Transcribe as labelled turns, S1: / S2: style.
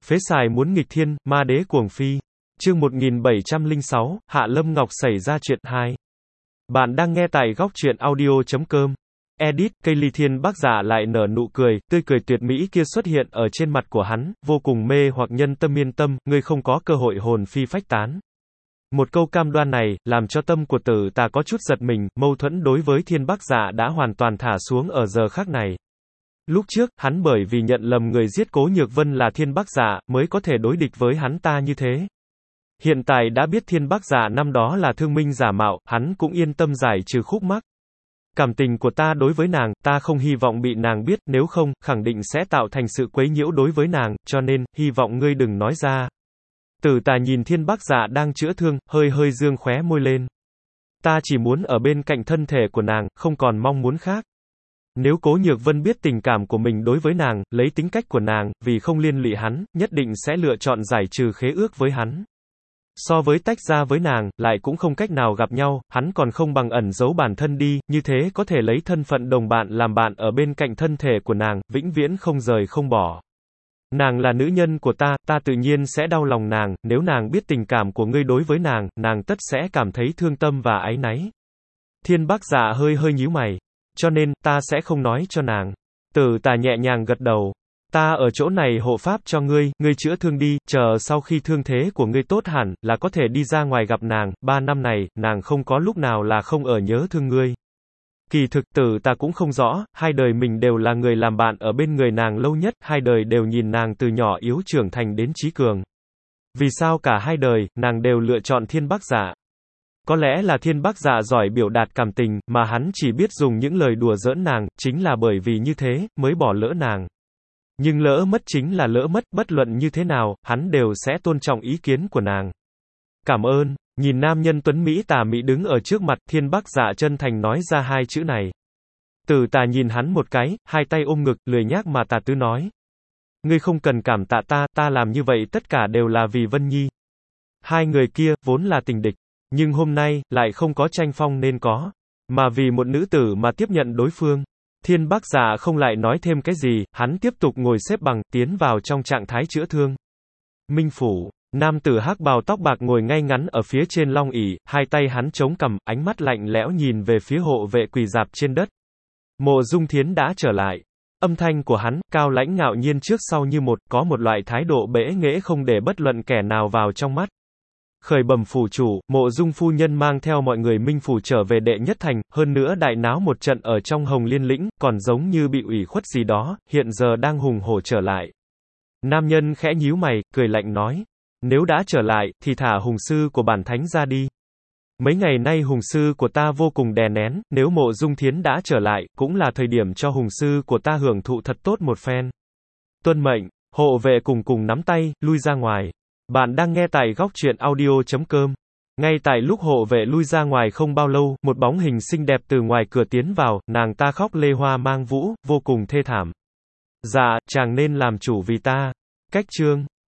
S1: Phế xài muốn nghịch thiên, ma đế cuồng phi. Chương 1706, Hạ Lâm Ngọc xảy ra chuyện 2. Bạn đang nghe tại góc truyện audio.com. Edit, cây ly thiên bác giả lại nở nụ cười, tươi cười tuyệt mỹ kia xuất hiện ở trên mặt của hắn, vô cùng mê hoặc nhân tâm yên tâm, ngươi không có cơ hội hồn phi phách tán. Một câu cam đoan này, làm cho tâm của Tử Tà có chút giật mình, mâu thuẫn đối với thiên bác giả đã hoàn toàn thả xuống ở giờ khắc này. Lúc trước, hắn bởi vì nhận lầm người giết Cố Nhược Vân là thiên bác giả, mới có thể đối địch với hắn ta như thế. Hiện tại đã biết thiên bác giả năm đó là thương minh giả mạo, hắn cũng yên tâm giải trừ khúc mắc. Cảm tình của ta đối với nàng, ta không hy vọng bị nàng biết, nếu không, khẳng định sẽ tạo thành sự quấy nhiễu đối với nàng, cho nên, hy vọng ngươi đừng nói ra. Tử Tà nhìn thiên bác giả đang chữa thương, hơi hơi dương khóe môi lên. Ta chỉ muốn ở bên cạnh thân thể của nàng, không còn mong muốn khác. Nếu Cố Nhược Vân biết tình cảm của mình đối với nàng, lấy tính cách của nàng, vì không liên lụy hắn, nhất định sẽ lựa chọn giải trừ khế ước với hắn. So với tách ra với nàng, lại cũng không cách nào gặp nhau, hắn còn không bằng ẩn giấu bản thân đi, như thế có thể lấy thân phận đồng bạn làm bạn ở bên cạnh thân thể của nàng, vĩnh viễn không rời không bỏ. Nàng là nữ nhân của ta, ta tự nhiên sẽ đau lòng nàng, nếu nàng biết tình cảm của ngươi đối với nàng, nàng tất sẽ cảm thấy thương tâm và áy náy. Thiên bác giả hơi hơi nhíu mày. Cho nên, ta sẽ không nói cho nàng. Tử Tà nhẹ nhàng gật đầu. Ta ở chỗ này hộ pháp cho ngươi, ngươi chữa thương đi, chờ sau khi thương thế của ngươi tốt hẳn, là có thể đi ra ngoài gặp nàng, 3 năm này, nàng không có lúc nào là không ở nhớ thương ngươi. Kỳ thực, Tử Tà cũng không rõ, hai đời mình đều là người làm bạn ở bên người nàng lâu nhất, hai đời đều nhìn nàng từ nhỏ yếu trưởng thành đến trí cường. Vì sao cả hai đời, nàng đều lựa chọn thiên bác giả? Có lẽ là thiên bác giả giỏi biểu đạt cảm tình, mà hắn chỉ biết dùng những lời đùa giỡn nàng, chính là bởi vì như thế, mới bỏ lỡ nàng. Nhưng lỡ mất chính là lỡ mất, bất luận như thế nào, hắn đều sẽ tôn trọng ý kiến của nàng. Cảm ơn, nhìn nam nhân tuấn Mỹ tà mị đứng ở trước mặt, thiên bác giả chân thành nói ra hai chữ này. Tử Tà nhìn hắn một cái, hai tay ôm ngực, lười nhác mà tà tứ nói. Ngươi không cần cảm tạ ta, ta làm như vậy tất cả đều là vì Vân Nhi. Hai người kia, vốn là tình địch. Nhưng hôm nay, lại không có tranh phong nên có. Mà vì một nữ tử mà tiếp nhận đối phương. Thiên bác giả không lại nói thêm cái gì, hắn tiếp tục ngồi xếp bằng, tiến vào trong trạng thái chữa thương. Minh phủ, nam tử hắc bào tóc bạc ngồi ngay ngắn ở phía trên long ỷ, hai tay hắn chống cằm, ánh mắt lạnh lẽo nhìn về phía hộ vệ quỳ rạp trên đất. Mộ Dung Thiến đã trở lại. Âm thanh của hắn, cao lãnh ngạo nhiên trước sau như một, có một loại thái độ bẽ nghễ không để bất luận kẻ nào vào trong mắt. Khởi bẩm phủ chủ, Mộ Dung phu nhân mang theo mọi người Minh phủ trở về đệ nhất thành, hơn nữa đại náo một trận ở trong Hồng Liên lĩnh, còn giống như bị ủy khuất gì đó, hiện giờ đang hùng hổ trở lại. Nam nhân khẽ nhíu mày, cười lạnh nói, nếu đã trở lại, thì thả hùng sư của bản thánh ra đi. Mấy ngày nay hùng sư của ta vô cùng đè nén, nếu Mộ Dung Thiến đã trở lại, cũng là thời điểm cho hùng sư của ta hưởng thụ thật tốt một phen. Tuân mệnh, hộ vệ cùng nắm tay, lui ra ngoài. Bạn đang nghe tại góc truyện audio.com. Ngay tại lúc hộ vệ lui ra ngoài không bao lâu, một bóng hình xinh đẹp từ ngoài cửa tiến vào, nàng ta khóc lê hoa mang vũ, vô cùng thê thảm. Dạ, chàng nên làm chủ vì ta. Cách chương.